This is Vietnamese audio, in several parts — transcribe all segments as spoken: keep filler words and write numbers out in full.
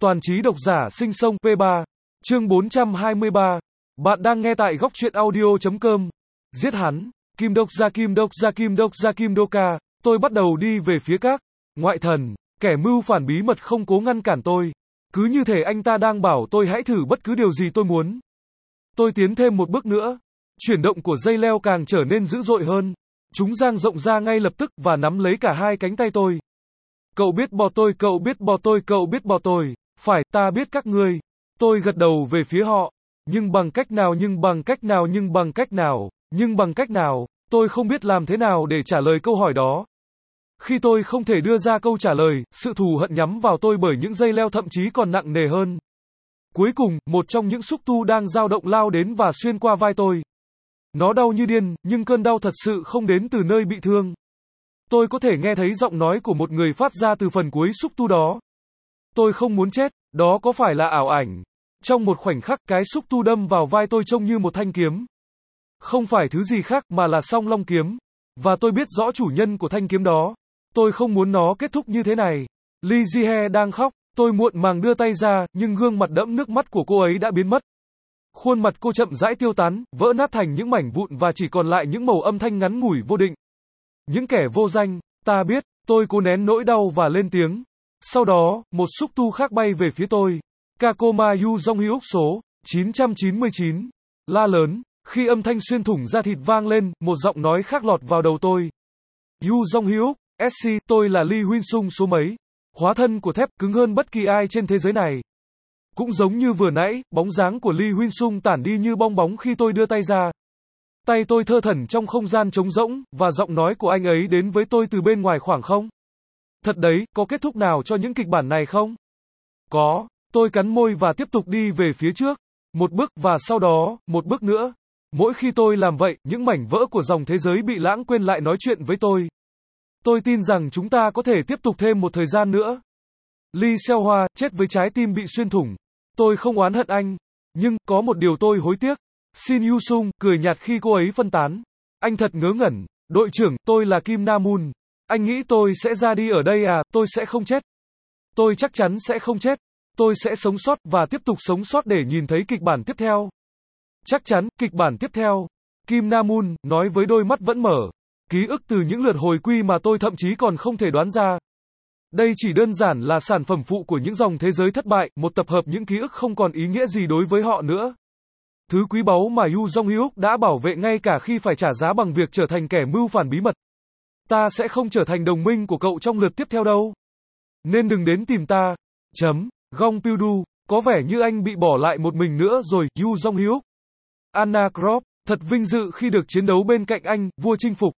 Toàn trí độc giả sinh sông P ba, chương bốn trăm hai mươi ba. Bạn đang nghe tại góc truyện audio.com. Giết hắn, Kim Đốc Gia Kim Đốc Gia Kim Đốc Gia Kim Đô Ca. Tôi bắt đầu đi về phía các ngoại thần, kẻ mưu phản bí mật không cố ngăn cản tôi. Cứ như thể anh ta đang bảo tôi hãy thử bất cứ điều gì tôi muốn. Tôi tiến thêm một bước nữa. Chuyển động của dây leo càng trở nên dữ dội hơn. Chúng dang rộng ra ngay lập tức và nắm lấy cả hai cánh tay tôi. Cậu biết bò tôi, cậu biết bò tôi, cậu biết bò tôi. Phải, ta biết các ngươi. Tôi gật đầu về phía họ. Nhưng bằng cách nào, nhưng bằng cách nào, nhưng bằng cách nào, nhưng bằng cách nào, tôi không biết làm thế nào để trả lời câu hỏi đó. Khi tôi không thể đưa ra câu trả lời, sự thù hận nhắm vào tôi bởi những dây leo thậm chí còn nặng nề hơn. Cuối cùng, một trong những xúc tu đang dao động lao đến và xuyên qua vai tôi. Nó đau như điên, nhưng cơn đau thật sự không đến từ nơi bị thương. Tôi có thể nghe thấy giọng nói của một người phát ra từ phần cuối xúc tu đó. Tôi không muốn chết, đó có phải là ảo ảnh? Trong một khoảnh khắc, cái xúc tu đâm vào vai tôi trông như một thanh kiếm. Không phải thứ gì khác mà là song long kiếm. Và tôi biết rõ chủ nhân của thanh kiếm đó. Tôi không muốn nó kết thúc như thế này. Lee Ji-hye đang khóc, tôi muộn màng đưa tay ra, nhưng gương mặt đẫm nước mắt của cô ấy đã biến mất. Khuôn mặt cô chậm rãi tiêu tán, vỡ nát thành những mảnh vụn và chỉ còn lại những màu âm thanh ngắn ngủi vô định. Những kẻ vô danh, ta biết, tôi cố nén nỗi đau và lên tiếng. Sau đó, một xúc tu khác bay về phía tôi. Kakoma Yu Jong-hyuk số chín trăm chín mươi chín. La lớn, khi âm thanh xuyên thủng da thịt vang lên, một giọng nói khác lọt vào đầu tôi. Yu Jong-hyuk, ét xê, tôi là Lee Huynh-sung số mấy. Hóa thân của thép, cứng hơn bất kỳ ai trên thế giới này. Cũng giống như vừa nãy, bóng dáng của Lee Huynh-sung tản đi như bong bóng khi tôi đưa tay ra. Tay tôi thơ thẩn trong không gian trống rỗng, và giọng nói của anh ấy đến với tôi từ bên ngoài khoảng không. Thật đấy, có kết thúc nào cho những kịch bản này không? Có, tôi cắn môi và tiếp tục đi về phía trước. Một bước và sau đó, một bước nữa. Mỗi khi tôi làm vậy, những mảnh vỡ của dòng thế giới bị lãng quên lại nói chuyện với tôi. Tôi tin rằng chúng ta có thể tiếp tục thêm một thời gian nữa. Lee Seo-hwa, chết với trái tim bị xuyên thủng. Tôi không oán hận anh. Nhưng, có một điều tôi hối tiếc. Shin Yu-sung, cười nhạt khi cô ấy phân tán. Anh thật ngớ ngẩn. Đội trưởng, tôi là Kim Na-moon. Anh nghĩ tôi sẽ ra đi ở đây à, tôi sẽ không chết. Tôi chắc chắn sẽ không chết. Tôi sẽ sống sót và tiếp tục sống sót để nhìn thấy kịch bản tiếp theo. Chắc chắn, kịch bản tiếp theo. Kim Na-moon, nói với đôi mắt vẫn mở. Ký ức từ những lượt hồi quy mà tôi thậm chí còn không thể đoán ra. Đây chỉ đơn giản là sản phẩm phụ của những dòng thế giới thất bại, một tập hợp những ký ức không còn ý nghĩa gì đối với họ nữa. Thứ quý báu mà Yu Jong-hyuk đã bảo vệ ngay cả khi phải trả giá bằng việc trở thành kẻ mưu phản bí mật. Ta sẽ không trở thành đồng minh của cậu trong lượt tiếp theo đâu. Nên đừng đến tìm ta. Chấm. Gong Pyu-du, có vẻ như anh bị bỏ lại một mình nữa rồi, Yu Jong-hyuk. Anna Krop, thật vinh dự khi được chiến đấu bên cạnh anh, vua chinh phục.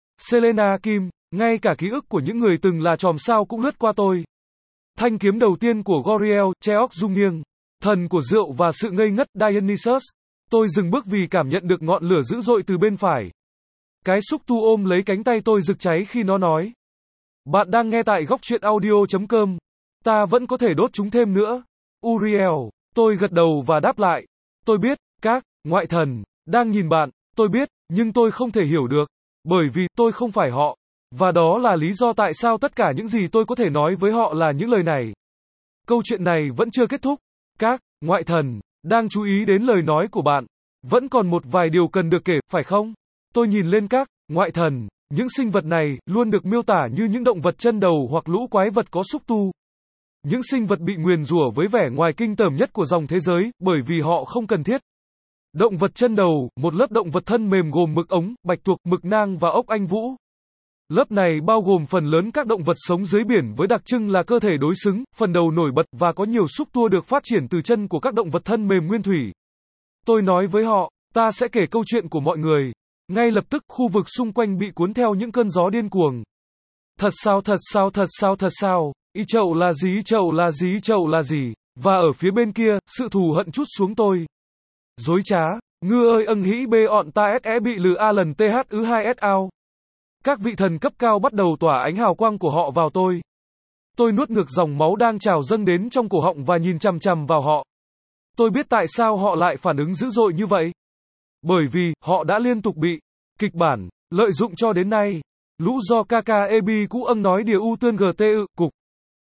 Selena Kim, ngay cả ký ức của những người từng là chòm sao cũng lướt qua tôi. Thanh kiếm đầu tiên của Goriel, Cheok Dung Nghiêng. Thần của rượu và sự ngây ngất, Dionysus. Tôi dừng bước vì cảm nhận được ngọn lửa dữ dội từ bên phải. Cái xúc tu ôm lấy cánh tay tôi rực cháy khi nó nói. Bạn đang nghe tại góc truyện audio.com. Ta vẫn có thể đốt chúng thêm nữa. Uriel, tôi gật đầu và đáp lại. Tôi biết, các ngoại thần đang nhìn bạn, tôi biết, nhưng tôi không thể hiểu được. Bởi vì tôi không phải họ. Và đó là lý do tại sao tất cả những gì tôi có thể nói với họ là những lời này. Câu chuyện này vẫn chưa kết thúc. Các ngoại thần đang chú ý đến lời nói của bạn. Vẫn còn một vài điều cần được kể, phải không? Tôi nhìn lên các ngoại thần. Những sinh vật này luôn được miêu tả như những động vật chân đầu hoặc lũ quái vật có xúc tu. Những sinh vật bị nguyền rủa với vẻ ngoài kinh tởm nhất của dòng thế giới, bởi vì họ không cần thiết. Động vật chân đầu, một lớp động vật thân mềm gồm mực ống, bạch tuộc, mực nang và ốc anh vũ. Lớp này bao gồm phần lớn các động vật sống dưới biển với đặc trưng là cơ thể đối xứng, phần đầu nổi bật và có nhiều xúc tua được phát triển từ chân của các động vật thân mềm nguyên thủy. Tôi nói với họ, ta sẽ kể câu chuyện của mọi người. Ngay lập tức, khu vực xung quanh bị cuốn theo những cơn gió điên cuồng. Thật sao, thật sao, thật sao, thật sao, ý chậu là gì, ý chậu là gì, ý chậu là gì, và ở phía bên kia, sự thù hận trút xuống tôi. Dối trá, ngư ơi âng hĩ bê ọn ta se bị lừ a lần th ứ hai s ao. Các vị thần cấp cao bắt đầu tỏa ánh hào quang của họ vào tôi. Tôi nuốt ngược dòng máu đang trào dâng đến trong cổ họng và nhìn chằm chằm vào họ. Tôi biết tại sao họ lại phản ứng dữ dội như vậy. Bởi vì, họ đã liên tục bị kịch bản lợi dụng cho đến nay. Lũ do ca ca e bê cũ âng nói điều u tươn gt ự, cục.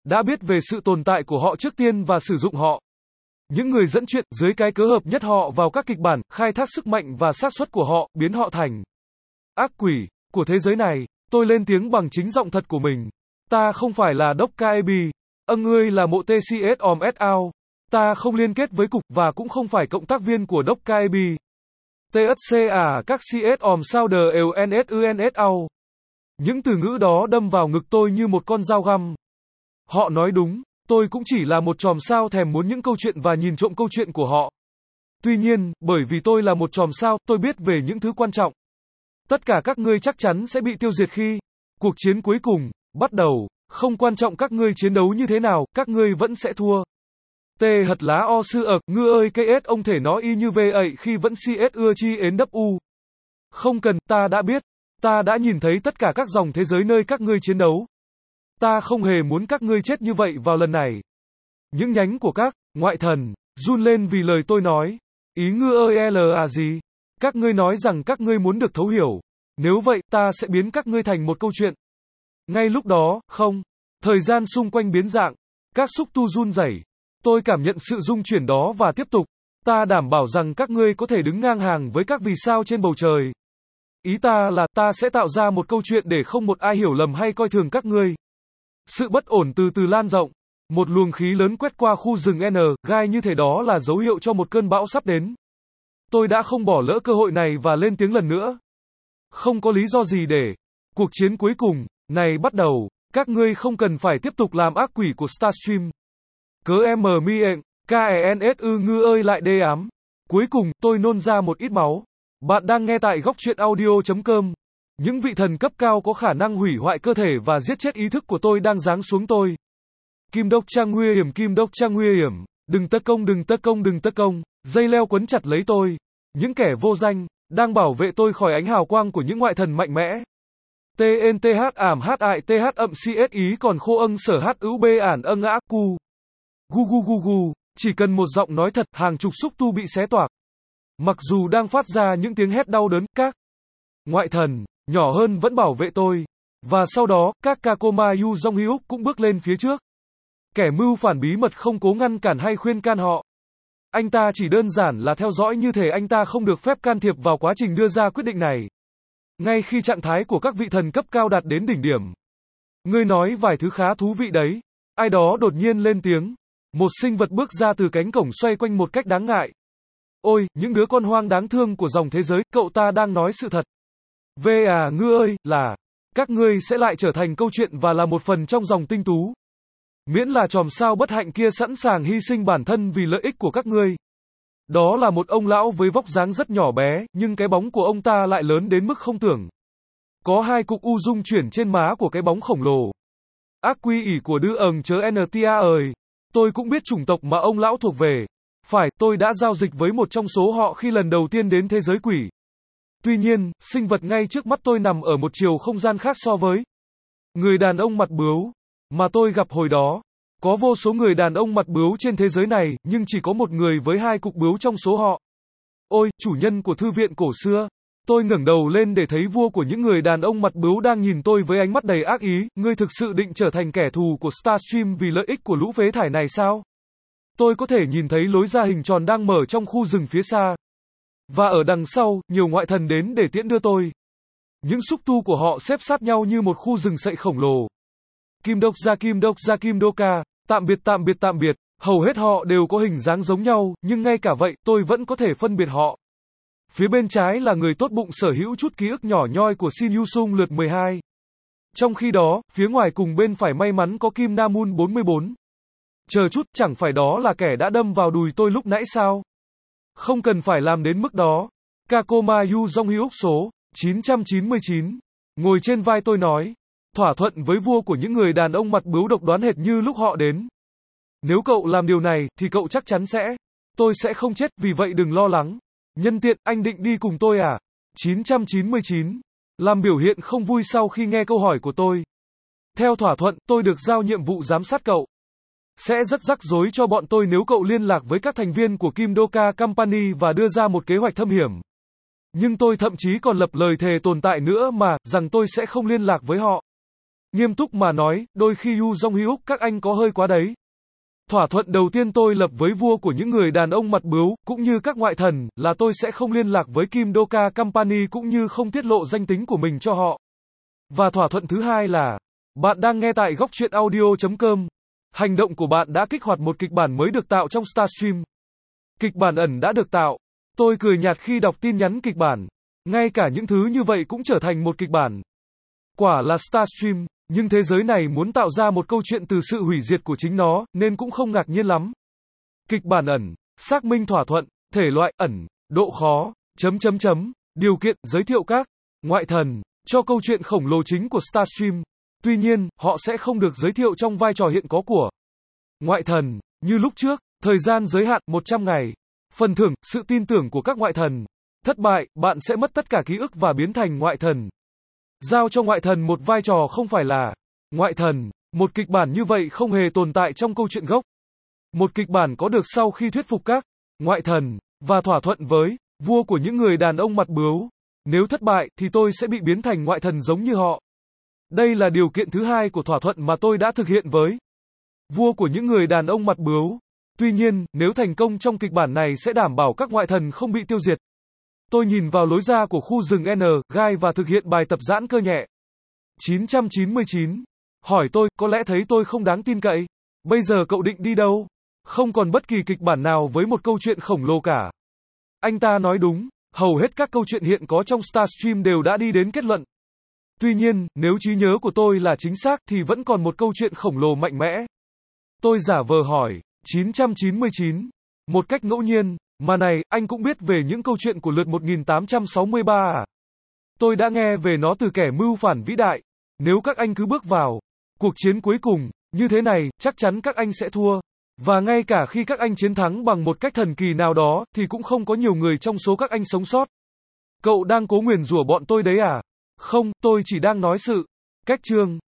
đã biết về sự tồn tại của họ trước tiên và sử dụng họ. Những người dẫn chuyện, dưới cái cớ hợp nhất họ vào các kịch bản, khai thác sức mạnh và xác suất của họ, biến họ thành ác quỷ của thế giới này. Tôi lên tiếng bằng chính giọng thật của mình. Ta không phải là Doc Caebi. Âng ngươi là mộ tê xê ét om et ao. Ta không liên kết với cục, và cũng không phải cộng tác viên của Doc Caebi. tê ét xê à các xê ét om sao đờ ều en ét ư en ét ao. Những từ ngữ đó đâm vào ngực tôi như một con dao găm. Họ nói đúng, tôi cũng chỉ là một chòm sao thèm muốn những câu chuyện và nhìn trộm câu chuyện của họ. Tuy nhiên, bởi vì tôi là một chòm sao, tôi biết về những thứ quan trọng. Tất cả các ngươi chắc chắn sẽ bị tiêu diệt khi cuộc chiến cuối cùng bắt đầu. Không quan trọng các ngươi chiến đấu như thế nào, các ngươi vẫn sẽ thua. Tê hật lá o sư ực, ngư ơi cây ết ông thể nói y như về ậy khi vẫn si ết ưa chi ến đắp u. Không cần, ta đã biết. Ta đã nhìn thấy tất cả các dòng thế giới nơi các ngươi chiến đấu. Ta không hề muốn các ngươi chết như vậy vào lần này. Những nhánh của các ngoại thần run lên vì lời tôi nói. Ý ngư ơi là gì? Các ngươi nói rằng các ngươi muốn được thấu hiểu. Nếu vậy, ta sẽ biến các ngươi thành một câu chuyện. Ngay lúc đó, không. Thời gian xung quanh biến dạng. Các xúc tu run rẩy. Tôi cảm nhận sự rung chuyển đó và tiếp tục. Ta đảm bảo rằng các ngươi có thể đứng ngang hàng với các vì sao trên bầu trời. Ý ta là ta sẽ tạo ra một câu chuyện để không một ai hiểu lầm hay coi thường các ngươi. Sự bất ổn từ từ lan rộng. Một luồng khí lớn quét qua khu rừng N, gai như thể đó là dấu hiệu cho một cơn bão sắp đến. Tôi đã không bỏ lỡ cơ hội này và lên tiếng lần nữa. Không có lý do gì để cuộc chiến cuối cùng này bắt đầu. Các ngươi không cần phải tiếp tục làm ác quỷ của Starstream. Cớ em mi ệnh, K E N S ư ngư ơi lại đê ám. Cuối cùng, tôi nôn ra một ít máu. Bạn đang nghe tại góc truyện audio chấm com. Những vị thần cấp cao có khả năng hủy hoại cơ thể và giết chết ý thức của tôi đang giáng xuống tôi. Kim đốc trang nguy hiểm, kim đốc trang nguy hiểm. Đừng tấn công, đừng tấn công, đừng tấn công. Dây leo quấn chặt lấy tôi. Những kẻ vô danh đang bảo vệ tôi khỏi ánh hào quang của những ngoại thần mạnh mẽ. T N T H ảm H I T H ậm C S ý còn khô âng sở H ữu B ản âng ã cu. Gu gu gu gu, chỉ cần một giọng nói thật, hàng chục xúc tu bị xé toạc. Mặc dù đang phát ra những tiếng hét đau đớn, các ngoại thần nhỏ hơn vẫn bảo vệ tôi. Và sau đó, các Kakoma Yu Jong Hyuk cũng bước lên phía trước. Kẻ mưu phản bí mật không cố ngăn cản hay khuyên can họ. Anh ta chỉ đơn giản là theo dõi như thể anh ta không được phép can thiệp vào quá trình đưa ra quyết định này. Ngay khi trạng thái của các vị thần cấp cao đạt đến đỉnh điểm. Ngươi nói vài thứ khá thú vị đấy. Ai đó đột nhiên lên tiếng. Một sinh vật bước ra từ cánh cổng xoay quanh một cách đáng ngại. Ôi, những đứa con hoang đáng thương của dòng thế giới, cậu ta đang nói sự thật. Về à ngư ơi, là các ngươi sẽ lại trở thành câu chuyện và là một phần trong dòng tinh tú. Miễn là chòm sao bất hạnh kia sẵn sàng hy sinh bản thân vì lợi ích của các ngươi. Đó là một ông lão với vóc dáng rất nhỏ bé, nhưng cái bóng của ông ta lại lớn đến mức không tưởng. Có hai cục u rung chuyển trên má của cái bóng khổng lồ. Ác quy ỉ của đư ầng chớ en tê a ơi. Tôi cũng biết chủng tộc mà ông lão thuộc về. Phải, tôi đã giao dịch với một trong số họ khi lần đầu tiên đến thế giới quỷ. Tuy nhiên, sinh vật ngay trước mắt tôi nằm ở một chiều không gian khác so với người đàn ông mặt bướu mà tôi gặp hồi đó. Có vô số người đàn ông mặt bướu trên thế giới này, nhưng chỉ có một người với hai cục bướu trong số họ. Ôi, chủ nhân của thư viện cổ xưa. Tôi ngẩng đầu lên để thấy vua của những người đàn ông mặt bướu đang nhìn tôi với ánh mắt đầy ác ý. Ngươi thực sự định trở thành kẻ thù của Starstream vì lợi ích của lũ phế thải này sao? Tôi có thể nhìn thấy lối ra hình tròn đang mở trong khu rừng phía xa. Và ở đằng sau, nhiều ngoại thần đến để tiễn đưa tôi. Những xúc tu của họ xếp sát nhau như một khu rừng sậy khổng lồ. Kim đốc ra kim đốc ra kim đô ca, tạm biệt tạm biệt tạm biệt, hầu hết họ đều có hình dáng giống nhau, nhưng ngay cả vậy, tôi vẫn có thể phân biệt họ. Phía bên trái là người tốt bụng sở hữu chút ký ức nhỏ nhoi của Shin Yu Sung lượt mười hai. Trong khi đó, phía ngoài cùng bên phải may mắn có Kim Na Moon bốn mươi bốn. Chờ chút, chẳng phải đó là kẻ đã đâm vào đùi tôi lúc nãy sao? Không cần phải làm đến mức đó. Kakoma Yu Jong Hyuk số chín trăm chín mươi chín. Ngồi trên vai tôi nói. Thỏa thuận với vua của những người đàn ông mặt bướu độc đoán hệt như lúc họ đến. Nếu cậu làm điều này, thì cậu chắc chắn sẽ. Tôi sẽ không chết, vì vậy đừng lo lắng. Nhân tiện, anh định đi cùng tôi à? chín trăm chín mươi chín. Làm biểu hiện không vui sau khi nghe câu hỏi của tôi. Theo thỏa thuận, tôi được giao nhiệm vụ giám sát cậu. Sẽ rất rắc rối cho bọn tôi nếu cậu liên lạc với các thành viên của Kim Doka Company và đưa ra một kế hoạch thâm hiểm. Nhưng tôi thậm chí còn lập lời thề tồn tại nữa mà, rằng tôi sẽ không liên lạc với họ. Nghiêm túc mà nói, đôi khi Yu Jong Hyuk các anh có hơi quá đấy. Thỏa thuận đầu tiên tôi lập với vua của những người đàn ông mặt bướu, cũng như các ngoại thần, là tôi sẽ không liên lạc với Kim Doka Company cũng như không tiết lộ danh tính của mình cho họ. Và thỏa thuận thứ hai là, bạn đang nghe tại góc truyện audio chấm com. Hành động của bạn đã kích hoạt một kịch bản mới được tạo trong Starstream. Kịch bản ẩn đã được tạo. Tôi cười nhạt khi đọc tin nhắn kịch bản. Ngay cả những thứ như vậy cũng trở thành một kịch bản. Quả là Starstream, nhưng thế giới này muốn tạo ra một câu chuyện từ sự hủy diệt của chính nó, nên cũng không ngạc nhiên lắm. Kịch bản ẩn, xác minh thỏa thuận, thể loại, ẩn, độ khó, chấm chấm chấm, điều kiện, giới thiệu các ngoại thần, cho câu chuyện khổng lồ chính của Starstream. Tuy nhiên, họ sẽ không được giới thiệu trong vai trò hiện có của ngoại thần, như lúc trước, thời gian giới hạn một trăm ngày. Phần thưởng, sự tin tưởng của các ngoại thần. Thất bại, bạn sẽ mất tất cả ký ức và biến thành ngoại thần. Giao cho ngoại thần một vai trò không phải là ngoại thần. Một kịch bản như vậy không hề tồn tại trong câu chuyện gốc. Một kịch bản có được sau khi thuyết phục các ngoại thần và thỏa thuận với vua của những người đàn ông mặt bướu. Nếu thất bại thì tôi sẽ bị biến thành ngoại thần giống như họ. Đây là điều kiện thứ hai của thỏa thuận mà tôi đã thực hiện với vua của những người đàn ông mặt bướu. Tuy nhiên, nếu thành công trong kịch bản này sẽ đảm bảo các ngoại thần không bị tiêu diệt. Tôi nhìn vào lối ra của khu rừng N, gai và thực hiện bài tập giãn cơ nhẹ. chín trăm chín mươi chín. Hỏi tôi, có lẽ thấy tôi không đáng tin cậy. Bây giờ cậu định đi đâu? Không còn bất kỳ kịch bản nào với một câu chuyện khổng lồ cả. Anh ta nói đúng, hầu hết các câu chuyện hiện có trong Starstream đều đã đi đến kết luận. Tuy nhiên, nếu trí nhớ của tôi là chính xác thì vẫn còn một câu chuyện khổng lồ mạnh mẽ. Tôi giả vờ hỏi, chín trăm chín mươi chín. Một cách ngẫu nhiên, mà này, anh cũng biết về những câu chuyện của lượt một nghìn tám trăm sáu mươi ba à? Tôi đã nghe về nó từ kẻ mưu phản vĩ đại. Nếu các anh cứ bước vào cuộc chiến cuối cùng, như thế này, chắc chắn các anh sẽ thua. Và ngay cả khi các anh chiến thắng bằng một cách thần kỳ nào đó, thì cũng không có nhiều người trong số các anh sống sót. Cậu đang cố nguyền rủa bọn tôi đấy à? Không, tôi chỉ đang nói sự cách chương.